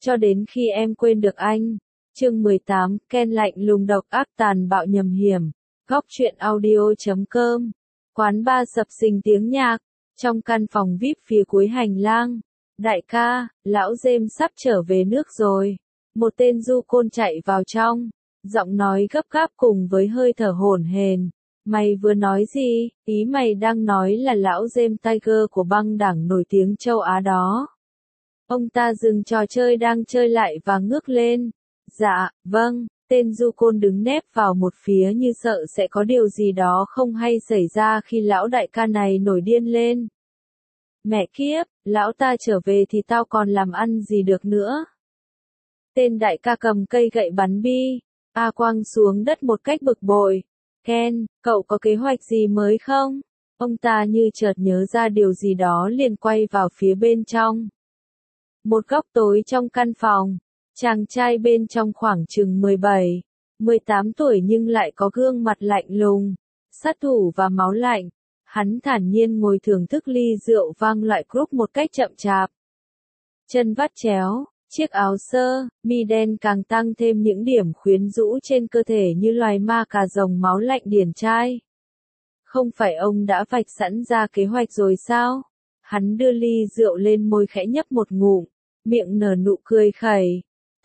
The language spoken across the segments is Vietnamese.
cho đến khi em quên được anh. Chương 18, Ken lạnh lùng độc ác tàn bạo nham hiểm. Góc truyện audio.com. Quán bar sập sình tiếng nhạc. Trong căn phòng VIP phía cuối hành lang. Đại ca, lão James sắp trở về nước rồi. Một tên du côn chạy vào trong. Giọng nói gấp gáp cùng với hơi thở hổn hển. Mày vừa nói gì? Ý mày đang nói là lão James Tiger của băng đảng nổi tiếng châu Á đó. Ông ta dừng trò chơi đang chơi lại và ngước lên. Dạ, vâng, tên du côn đứng nép vào một phía như sợ sẽ có điều gì đó không hay xảy ra khi lão đại ca này nổi điên lên. Mẹ kiếp, lão ta trở về thì tao còn làm ăn gì được nữa. Tên đại ca cầm cây gậy bắn bi. A quăng xuống đất một cách bực bội. Ken, cậu có kế hoạch gì mới không? Ông ta như chợt nhớ ra điều gì đó liền quay vào phía bên trong. Một góc tối trong căn phòng, chàng trai bên trong khoảng chừng 17, 18 tuổi nhưng lại có gương mặt lạnh lùng, sát thủ và máu lạnh. Hắn thản nhiên ngồi thưởng thức ly rượu vang loại group một cách chậm chạp. Chân vắt chéo, chiếc áo sơ, mi đen càng tăng thêm những điểm khuyến rũ trên cơ thể như loài ma cà rồng máu lạnh điển trai. Không phải ông đã vạch sẵn ra kế hoạch rồi sao? Hắn đưa ly rượu lên môi khẽ nhấp một ngụm, miệng nở nụ cười khẩy.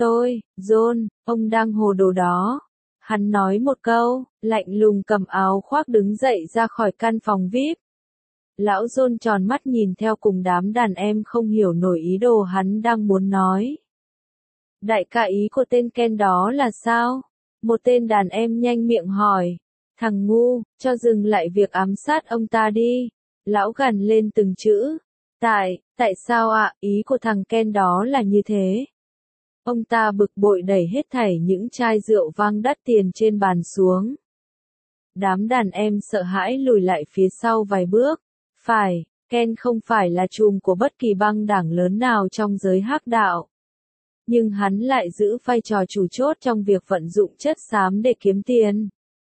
John, ông đang hồ đồ đó. Hắn nói một câu, lạnh lùng cầm áo khoác đứng dậy ra khỏi căn phòng VIP. Lão John tròn mắt nhìn theo cùng đám đàn em không hiểu nổi ý đồ hắn đang muốn nói. Đại ca, ý của tên Ken đó là sao? Một tên đàn em nhanh miệng hỏi. Thằng ngu, cho dừng lại việc ám sát ông ta đi. Lão gằn lên từng chữ. Tại sao ạ? Ý của thằng Ken đó là như thế. Ông ta bực bội đẩy hết thảy những chai rượu vang đắt tiền trên bàn xuống. Đám đàn em sợ hãi lùi lại phía sau vài bước. Phải, Ken không phải là trùm của bất kỳ băng đảng lớn nào trong giới hắc đạo. Nhưng hắn lại giữ vai trò chủ chốt trong việc vận dụng chất xám để kiếm tiền.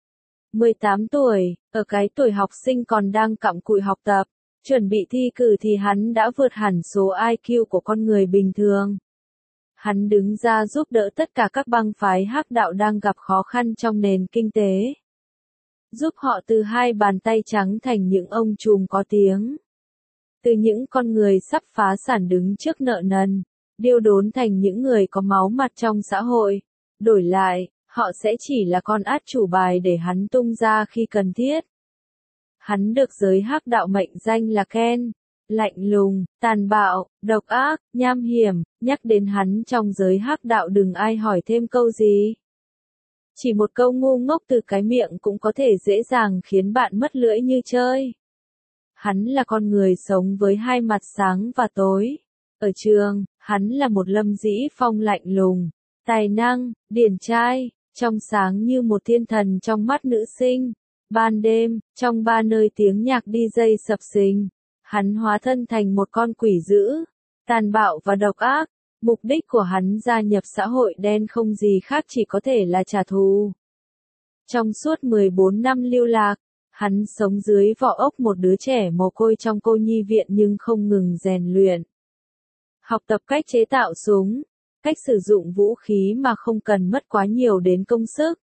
18 tuổi, ở cái tuổi học sinh còn đang cặm cụi học tập, chuẩn bị thi cử thì hắn đã vượt hẳn số IQ của con người bình thường. Hắn đứng ra giúp đỡ tất cả các băng phái hắc đạo đang gặp khó khăn trong nền kinh tế. Giúp họ từ hai bàn tay trắng thành những ông trùm có tiếng. Từ những con người sắp phá sản đứng trước nợ nần, điêu đốn thành những người có máu mặt trong xã hội. Đổi lại, họ sẽ chỉ là con át chủ bài để hắn tung ra khi cần thiết. Hắn được giới hắc đạo mệnh danh là Ken. Lạnh lùng, tàn bạo, độc ác, nham hiểm, nhắc đến hắn trong giới hắc đạo đừng ai hỏi thêm câu gì. Chỉ một câu ngu ngốc từ cái miệng cũng có thể dễ dàng khiến bạn mất lưỡi như chơi. Hắn là con người sống với hai mặt sáng và tối. Ở trường, hắn là một Lâm Dĩ Phong lạnh lùng, tài năng, điển trai, trong sáng như một thiên thần trong mắt nữ sinh. Ban đêm, trong ba nơi tiếng nhạc DJ sập sình, hắn hóa thân thành một con quỷ dữ, tàn bạo và độc ác. Mục đích của hắn gia nhập xã hội đen không gì khác chỉ có thể là trả thù. Trong suốt 14 năm lưu lạc, hắn sống dưới vỏ ốc một đứa trẻ mồ côi trong cô nhi viện nhưng không ngừng rèn luyện. Học tập cách chế tạo súng, cách sử dụng vũ khí mà không cần mất quá nhiều đến công sức.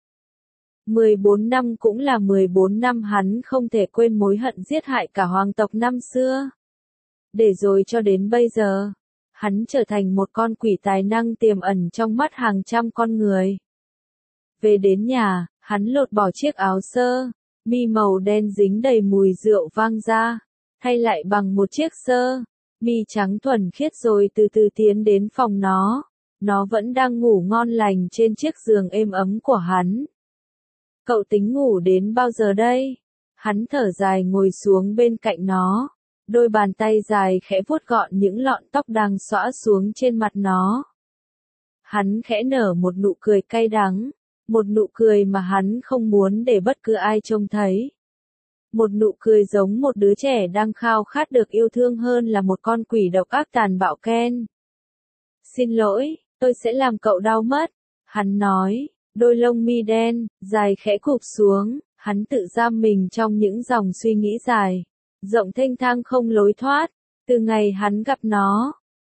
14 năm cũng là 14 năm hắn không thể quên mối hận giết hại cả hoàng tộc năm xưa. Để rồi cho đến bây giờ, hắn trở thành một con quỷ tài năng tiềm ẩn trong mắt hàng trăm con người. Về đến nhà, hắn lột bỏ chiếc áo sơ, mi màu đen dính đầy mùi rượu vang ra, thay lại bằng một chiếc sơ, mi trắng thuần khiết rồi từ từ tiến đến phòng nó. Nó vẫn đang ngủ ngon lành trên chiếc giường êm ấm của hắn. Cậu tính ngủ đến bao giờ đây? Hắn thở dài ngồi xuống bên cạnh nó. Đôi bàn tay dài khẽ vuốt gọn những lọn tóc đang xõa xuống trên mặt nó. Hắn khẽ nở một nụ cười cay đắng. Một nụ cười mà hắn không muốn để bất cứ ai trông thấy. Một nụ cười giống một đứa trẻ đang khao khát được yêu thương hơn là một con quỷ độc ác tàn bạo Ken. Xin lỗi, tôi sẽ làm cậu đau mất. Hắn nói, đôi lông mi đen, dài khẽ cụp xuống, hắn tự giam mình trong những dòng suy nghĩ dài, rộng thênh thang không lối thoát. Từ ngày hắn gặp nó,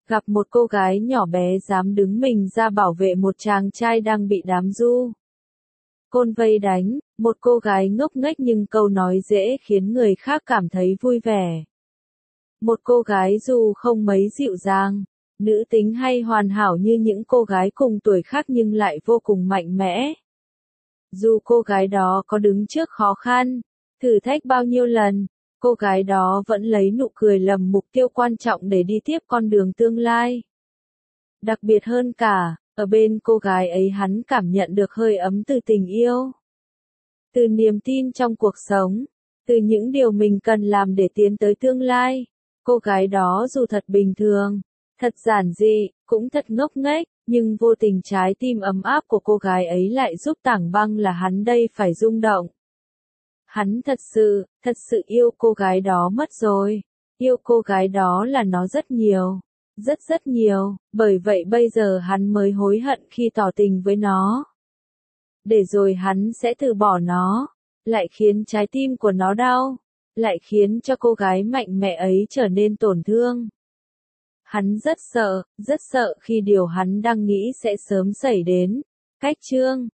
Gặp một cô gái nhỏ bé dám đứng mình ra bảo vệ một chàng trai đang bị đám du côn vây đánh, một cô gái ngốc nghếch nhưng câu nói dễ khiến người khác cảm thấy vui vẻ. Một cô gái dù không mấy dịu dàng, nữ tính hay hoàn hảo như những cô gái cùng tuổi khác nhưng lại vô cùng mạnh mẽ. Dù cô gái đó có đứng trước khó khăn, thử thách bao nhiêu lần, cô gái đó vẫn lấy nụ cười làm mục tiêu quan trọng để đi tiếp con đường tương lai. Đặc biệt hơn cả, ở bên cô gái ấy hắn cảm nhận được hơi ấm từ tình yêu, từ niềm tin trong cuộc sống, từ những điều mình cần làm để tiến tới tương lai. Cô gái đó dù thật bình thường, thật giản dị, cũng thật ngốc nghếch, nhưng vô tình trái tim ấm áp của cô gái ấy lại giúp Tảng Băng là hắn đây phải rung động. Hắn thật sự yêu cô gái đó mất rồi. Yêu cô gái đó là nó rất nhiều. Rất nhiều, bởi vậy bây giờ hắn mới hối hận khi tỏ tình với nó. Để rồi hắn sẽ từ bỏ nó, lại khiến trái tim của nó đau, lại khiến cho cô gái mạnh mẽ ấy trở nên tổn thương. Hắn rất sợ khi điều hắn đang nghĩ sẽ sớm xảy đến. Cách chương